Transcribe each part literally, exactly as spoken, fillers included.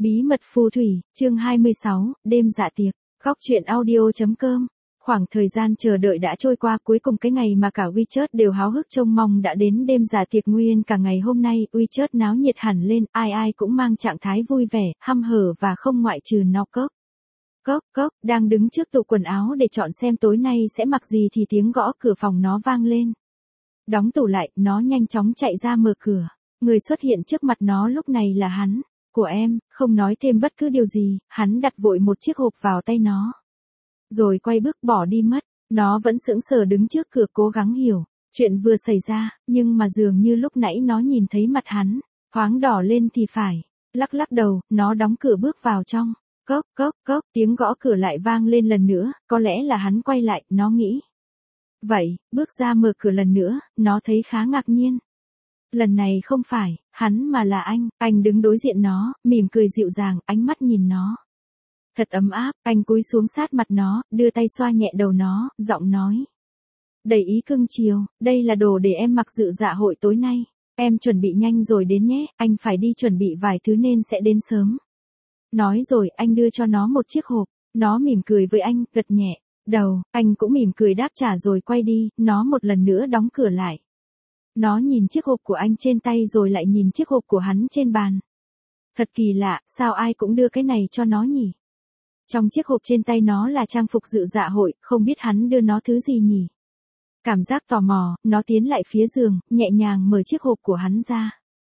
Bí mật phù thủy, chương hai mươi sáu, đêm dạ tiệc, khóc chuyện audio.com. Khoảng thời gian chờ đợi đã trôi qua, cuối cùng cái ngày mà cả WeChat đều háo hức trông mong đã đến. Đêm dạ tiệc nguyên cả ngày hôm nay, WeChat náo nhiệt hẳn lên, ai ai cũng mang trạng thái vui vẻ, hăm hở và không ngoại trừ nó. Cốc, cốc, cốc, đang đứng trước tủ quần áo để chọn xem tối nay sẽ mặc gì thì tiếng gõ cửa phòng nó vang lên. Đóng tủ lại, nó nhanh chóng chạy ra mở cửa. Người xuất hiện trước mặt nó lúc này là hắn. Của em, không nói thêm bất cứ điều gì, hắn đặt vội một chiếc hộp vào tay nó. Rồi quay bước bỏ đi mất, nó vẫn sững sờ đứng trước cửa cố gắng hiểu chuyện vừa xảy ra, nhưng mà dường như lúc nãy nó nhìn thấy mặt hắn, thoáng đỏ lên thì phải, lắc lắc đầu, nó đóng cửa bước vào trong. Cốc, cốc, cốc, tiếng gõ cửa lại vang lên lần nữa, có lẽ là hắn quay lại, nó nghĩ. Vậy, bước ra mở cửa lần nữa, nó thấy khá ngạc nhiên. Lần này không phải, hắn mà là anh, anh đứng đối diện nó, mỉm cười dịu dàng, ánh mắt nhìn nó. Thật ấm áp, anh cúi xuống sát mặt nó, đưa tay xoa nhẹ đầu nó, giọng nói. Đầy ý cưng chiều, đây là đồ để em mặc dự dạ hội tối nay. Em chuẩn bị nhanh rồi đến nhé, anh phải đi chuẩn bị vài thứ nên sẽ đến sớm. Nói rồi, anh đưa cho nó một chiếc hộp, nó mỉm cười với anh, gật nhẹ đầu, anh cũng mỉm cười đáp trả rồi quay đi, nó một lần nữa đóng cửa lại. Nó nhìn chiếc hộp của anh trên tay rồi lại nhìn chiếc hộp của hắn trên bàn. Thật kỳ lạ, sao ai cũng đưa cái này cho nó nhỉ? Trong chiếc hộp trên tay nó là trang phục dự dạ hội, không biết hắn đưa nó thứ gì nhỉ? Cảm giác tò mò, nó tiến lại phía giường, nhẹ nhàng mở chiếc hộp của hắn ra.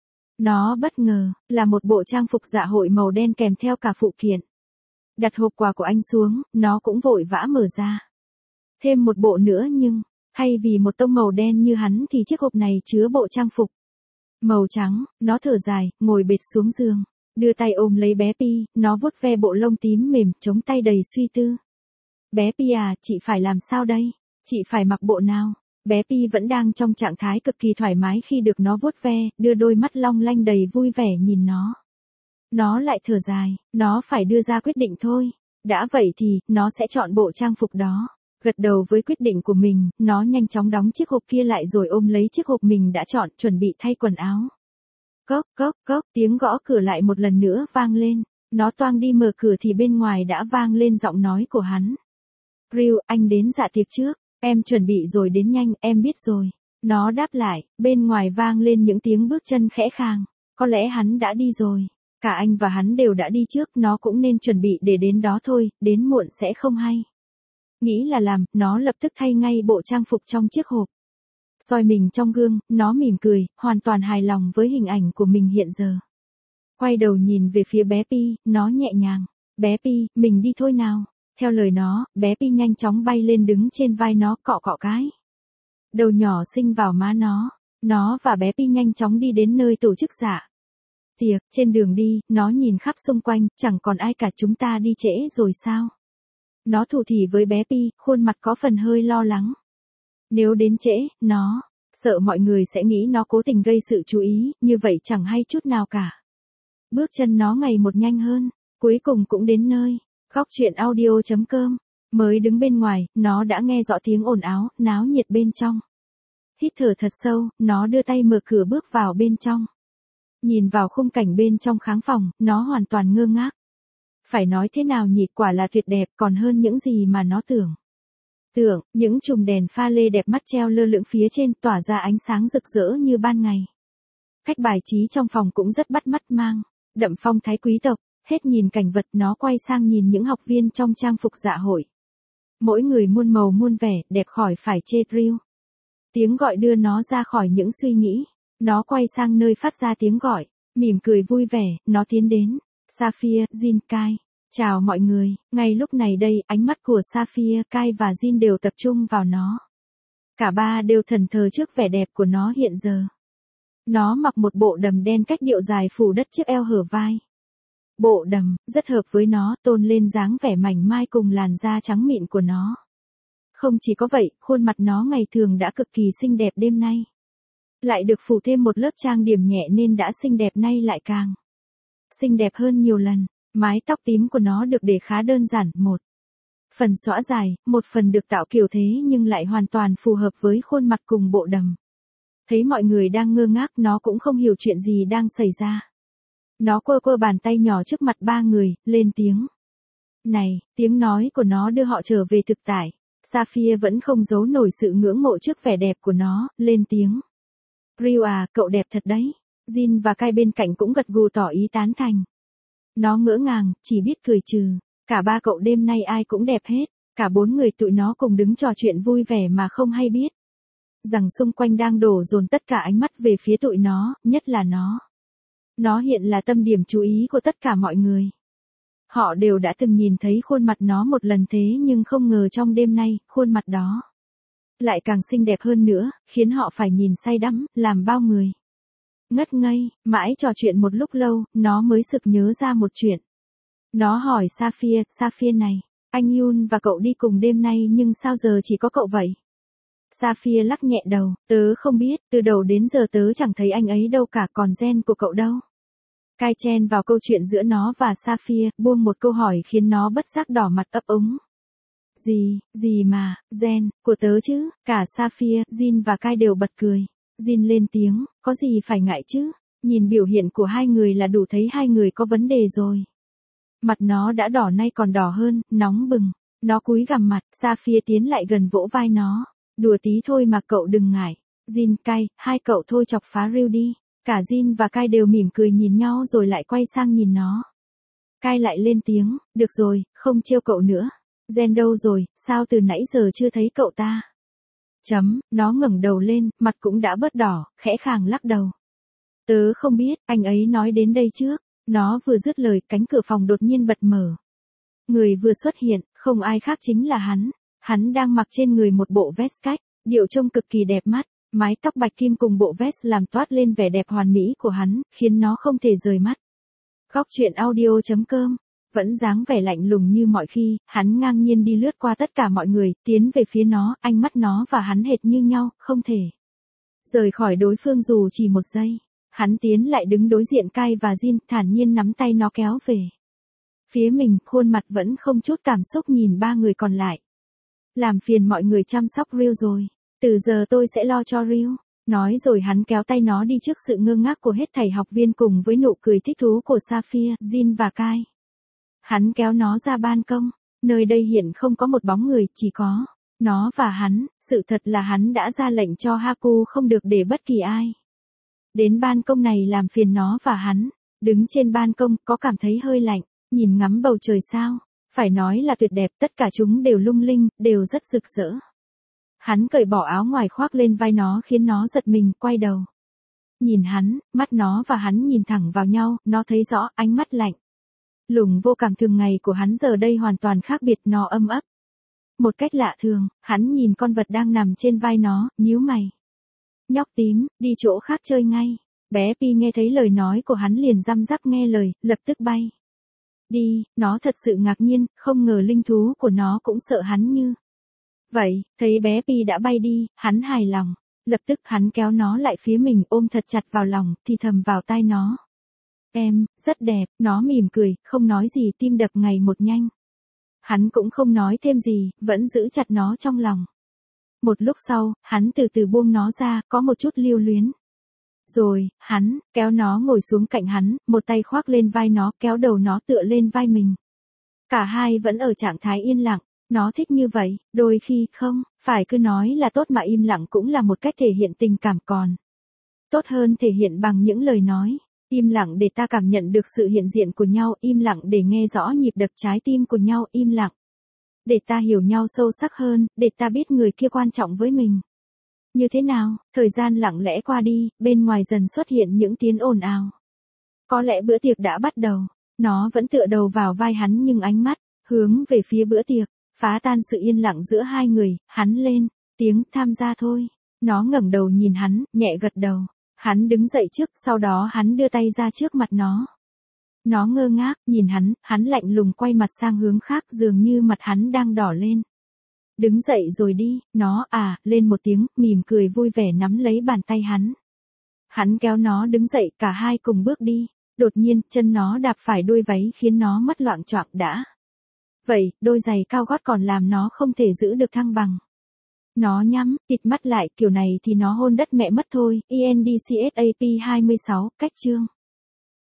Nó bất ngờ, là một bộ trang phục dạ hội màu đen kèm theo cả phụ kiện. Đặt hộp quà của anh xuống, nó cũng vội vã mở ra. Thêm một bộ nữa nhưng, thay vì một tông màu đen như hắn thì chiếc hộp này chứa bộ trang phục màu trắng. Nó thở dài, ngồi bệt xuống giường, đưa tay ôm lấy bé Pi, nó vuốt ve bộ lông tím mềm, chống tay đầy suy tư. Bé Pi à, chị phải làm sao đây? Chị phải mặc bộ nào? Bé Pi vẫn đang trong trạng thái cực kỳ thoải mái khi được nó vuốt ve, đưa đôi mắt long lanh đầy vui vẻ nhìn nó. Nó lại thở dài, nó phải đưa ra quyết định thôi. Đã vậy thì, nó sẽ chọn bộ trang phục đó. Gật đầu với quyết định của mình, nó nhanh chóng đóng chiếc hộp kia lại rồi ôm lấy chiếc hộp mình đã chọn, chuẩn bị thay quần áo. Cốc, cốc, cốc, tiếng gõ cửa lại một lần nữa vang lên. Nó toang đi mở cửa thì bên ngoài đã vang lên giọng nói của hắn. Ryu, anh đến dạ tiệc trước, em chuẩn bị rồi đến nhanh, em biết rồi. Nó đáp lại, bên ngoài vang lên những tiếng bước chân khẽ khàng. Có lẽ hắn đã đi rồi. Cả anh và hắn đều đã đi trước, nó cũng nên chuẩn bị để đến đó thôi, đến muộn sẽ không hay. Nghĩ là làm, nó lập tức thay ngay bộ trang phục trong chiếc hộp. Soi mình trong gương, nó mỉm cười, hoàn toàn hài lòng với hình ảnh của mình hiện giờ. Quay đầu nhìn về phía bé Pi, nó nhẹ nhàng. Bé Pi, mình đi thôi nào. Theo lời nó, bé Pi nhanh chóng bay lên đứng trên vai nó, cọ cọ cái. Đầu nhỏ xinh vào má nó. Nó và bé Pi nhanh chóng đi đến nơi tổ chức dạ tiệc. Trên đường đi, nó nhìn khắp xung quanh, chẳng còn ai cả, chúng ta đi trễ rồi sao? Nó thủ thỉ với bé Pi, khuôn mặt có phần hơi lo lắng. Nếu đến trễ, nó sợ mọi người sẽ nghĩ nó cố tình gây sự chú ý, như vậy chẳng hay chút nào cả. Bước chân nó ngày một nhanh hơn, cuối cùng cũng đến nơi. Khóc chuyện audio.com. Mới đứng bên ngoài, nó đã nghe rõ tiếng ồn ào, náo nhiệt bên trong. Hít thở thật sâu, nó đưa tay mở cửa bước vào bên trong. Nhìn vào khung cảnh bên trong khán phòng, nó hoàn toàn ngơ ngác. Phải nói thế nào nhỉ, quả là tuyệt đẹp, còn hơn những gì mà nó tưởng. Tưởng, những chùm đèn pha lê đẹp mắt treo lơ lửng phía trên, tỏa ra ánh sáng rực rỡ như ban ngày. Cách bài trí trong phòng cũng rất bắt mắt, mang đậm phong thái quý tộc. Hết nhìn cảnh vật, nó quay sang nhìn những học viên trong trang phục dạ hội. Mỗi người muôn màu muôn vẻ, đẹp khỏi phải chê. Ryu. Tiếng gọi đưa nó ra khỏi những suy nghĩ. Nó quay sang nơi phát ra tiếng gọi, mỉm cười vui vẻ, nó tiến đến. Sapphire, Jin, Kai. Chào mọi người, ngay lúc này đây, ánh mắt của Sapphire, Kai và Jin đều tập trung vào nó. Cả ba đều thẫn thờ trước vẻ đẹp của nó hiện giờ. Nó mặc một bộ đầm đen cách điệu dài phủ đất chiếc eo hở vai. Bộ đầm, rất hợp với nó, tôn lên dáng vẻ mảnh mai cùng làn da trắng mịn của nó. Không chỉ có vậy, khuôn mặt nó ngày thường đã cực kỳ xinh đẹp, đêm nay lại được phủ thêm một lớp trang điểm nhẹ nên đã xinh đẹp nay lại càng xinh đẹp hơn nhiều lần. Mái tóc tím của nó được để khá đơn giản, một phần xõa dài, một phần được tạo kiểu thế nhưng lại hoàn toàn phù hợp với khuôn mặt cùng bộ đầm. Thấy mọi người đang ngơ ngác, nó cũng không hiểu chuyện gì đang xảy ra. Nó quơ quơ bàn tay nhỏ trước mặt ba người, lên tiếng. Này, tiếng nói của nó đưa họ trở về thực tại. Sapphire vẫn không giấu nổi sự ngưỡng mộ trước vẻ đẹp của nó, lên tiếng. Ryu à, cậu đẹp thật đấy. Jin và Kai bên cạnh cũng gật gù tỏ ý tán thành. Nó ngỡ ngàng, chỉ biết cười trừ. Cả ba cậu đêm nay ai cũng đẹp hết. Cả bốn người tụi nó cùng đứng trò chuyện vui vẻ mà không hay biết. Rằng xung quanh đang đổ dồn tất cả ánh mắt về phía tụi nó, nhất là nó. Nó hiện là tâm điểm chú ý của tất cả mọi người. Họ đều đã từng nhìn thấy khuôn mặt nó một lần thế nhưng không ngờ trong đêm nay, khuôn mặt đó lại càng xinh đẹp hơn nữa, khiến họ phải nhìn say đắm, làm bao người ngất ngây, mãi trò chuyện một lúc lâu, nó mới sực nhớ ra một chuyện. Nó hỏi Sapphire, Sapphire này, anh Yoon và cậu đi cùng đêm nay nhưng sao giờ chỉ có cậu vậy? Sapphire lắc nhẹ đầu, tớ không biết, từ đầu đến giờ tớ chẳng thấy anh ấy đâu cả, còn gen của cậu đâu? Kai chen vào câu chuyện giữa nó và Sapphire, buông một câu hỏi khiến nó bất giác đỏ mặt ấp úng. Gì, gì mà, gen, của tớ chứ, cả Sapphire, Jin và Kai đều bật cười. Jin lên tiếng, có gì phải ngại chứ, nhìn biểu hiện của hai người là đủ thấy hai người có vấn đề rồi. Mặt nó đã đỏ nay còn đỏ hơn, nóng bừng, nó cúi gằm mặt, Sapphire tiến lại gần vỗ vai nó, đùa tí thôi mà cậu đừng ngại. Jin, Kai, hai cậu thôi chọc phá Ryu đi. Cả Jin và Kai đều mỉm cười nhìn nhau rồi lại quay sang nhìn nó. Kai lại lên tiếng, được rồi, không trêu cậu nữa. Gen đâu rồi, sao từ nãy giờ chưa thấy cậu ta? Chấm, nó ngẩng đầu lên, mặt cũng đã bớt đỏ, khẽ khàng lắc đầu. Tớ không biết, anh ấy nói đến đây trước. Nó vừa dứt lời, cánh cửa phòng đột nhiên bật mở. Người vừa xuất hiện, không ai khác chính là hắn. Hắn đang mặc trên người một bộ vest cách, điệu trông cực kỳ đẹp mắt. Mái tóc bạch kim cùng bộ vest làm toát lên vẻ đẹp hoàn mỹ của hắn, khiến nó không thể rời mắt. Góc truyện audio chấm com. Vẫn dáng vẻ lạnh lùng như mọi khi, hắn ngang nhiên đi lướt qua tất cả mọi người, tiến về phía nó, ánh mắt nó và hắn hệt như nhau, không thể rời khỏi đối phương dù chỉ một giây. Hắn tiến lại đứng đối diện Kai và Jin, thản nhiên nắm tay nó kéo về phía mình, khuôn mặt vẫn không chút cảm xúc nhìn ba người còn lại. Làm phiền mọi người chăm sóc Ryu rồi. Từ giờ tôi sẽ lo cho Ryu. Nói rồi hắn kéo tay nó đi trước sự ngơ ngác của hết thảy học viên cùng với nụ cười thích thú của Sapphire, Jin và Kai. Hắn kéo nó ra ban công. Nơi đây hiện không có một bóng người, chỉ có nó và hắn. Sự thật là hắn đã ra lệnh cho Haku không được để bất kỳ ai đến ban công này làm phiền nó và hắn. Đứng trên ban công, có cảm thấy hơi lạnh, nhìn ngắm bầu trời sao. Phải nói là tuyệt đẹp, tất cả chúng đều lung linh, đều rất rực rỡ. Hắn cởi bỏ áo ngoài khoác lên vai nó khiến nó giật mình, quay đầu. Nhìn hắn, mắt nó và hắn nhìn thẳng vào nhau, nó thấy rõ ánh mắt lạnh lùng vô cảm thường ngày của hắn giờ đây hoàn toàn khác biệt, nó âm ấp. Một cách lạ thường, hắn nhìn con vật đang nằm trên vai nó, nhíu mày. Nhóc tím, đi chỗ khác chơi ngay. Bé Pi nghe thấy lời nói của hắn liền răm rắp nghe lời, lập tức bay đi. Nó thật sự ngạc nhiên, không ngờ linh thú của nó cũng sợ hắn như vậy. Thấy bé Pi đã bay đi, hắn hài lòng. Lập tức hắn kéo nó lại phía mình, ôm thật chặt vào lòng, thì thầm vào tai nó. Em, rất đẹp. Nó mỉm cười, không nói gì, tim đập ngày một nhanh. Hắn cũng không nói thêm gì, vẫn giữ chặt nó trong lòng. Một lúc sau, hắn từ từ buông nó ra, có một chút lưu luyến. Rồi, hắn, kéo nó ngồi xuống cạnh hắn, một tay khoác lên vai nó, kéo đầu nó tựa lên vai mình. Cả hai vẫn ở trạng thái yên lặng. Nó thích như vậy, đôi khi không, phải cứ nói là tốt mà im lặng cũng là một cách thể hiện tình cảm, còn tốt hơn thể hiện bằng những lời nói. Im lặng để ta cảm nhận được sự hiện diện của nhau, im lặng để nghe rõ nhịp đập trái tim của nhau, im lặng để ta hiểu nhau sâu sắc hơn, để ta biết người kia quan trọng với mình như thế nào. Thời gian lặng lẽ qua đi, bên ngoài dần xuất hiện những tiếng ồn ào. Có lẽ bữa tiệc đã bắt đầu. Nó vẫn tựa đầu vào vai hắn nhưng ánh mắt hướng về phía bữa tiệc, phá tan sự yên lặng giữa hai người. Hắn lên tiếng, tham gia thôi. Nó ngẩng đầu nhìn hắn, nhẹ gật đầu. Hắn đứng dậy trước, sau đó hắn đưa tay ra trước mặt nó. Nó ngơ ngác, nhìn hắn, hắn lạnh lùng quay mặt sang hướng khác, dường như mặt hắn đang đỏ lên. Đứng dậy rồi đi. Nó à, lên một tiếng, mỉm cười vui vẻ nắm lấy bàn tay hắn. Hắn kéo nó đứng dậy, cả hai cùng bước đi. Đột nhiên, chân nó đạp phải đuôi váy khiến nó mất loạng choạng đã. Vậy, đôi giày cao gót còn làm nó không thể giữ được thăng bằng. Nó nhắm tịt mắt lại, kiểu này thì nó hôn đất mẹ mất thôi. E N D C S A P hai mươi sáu, cách chương.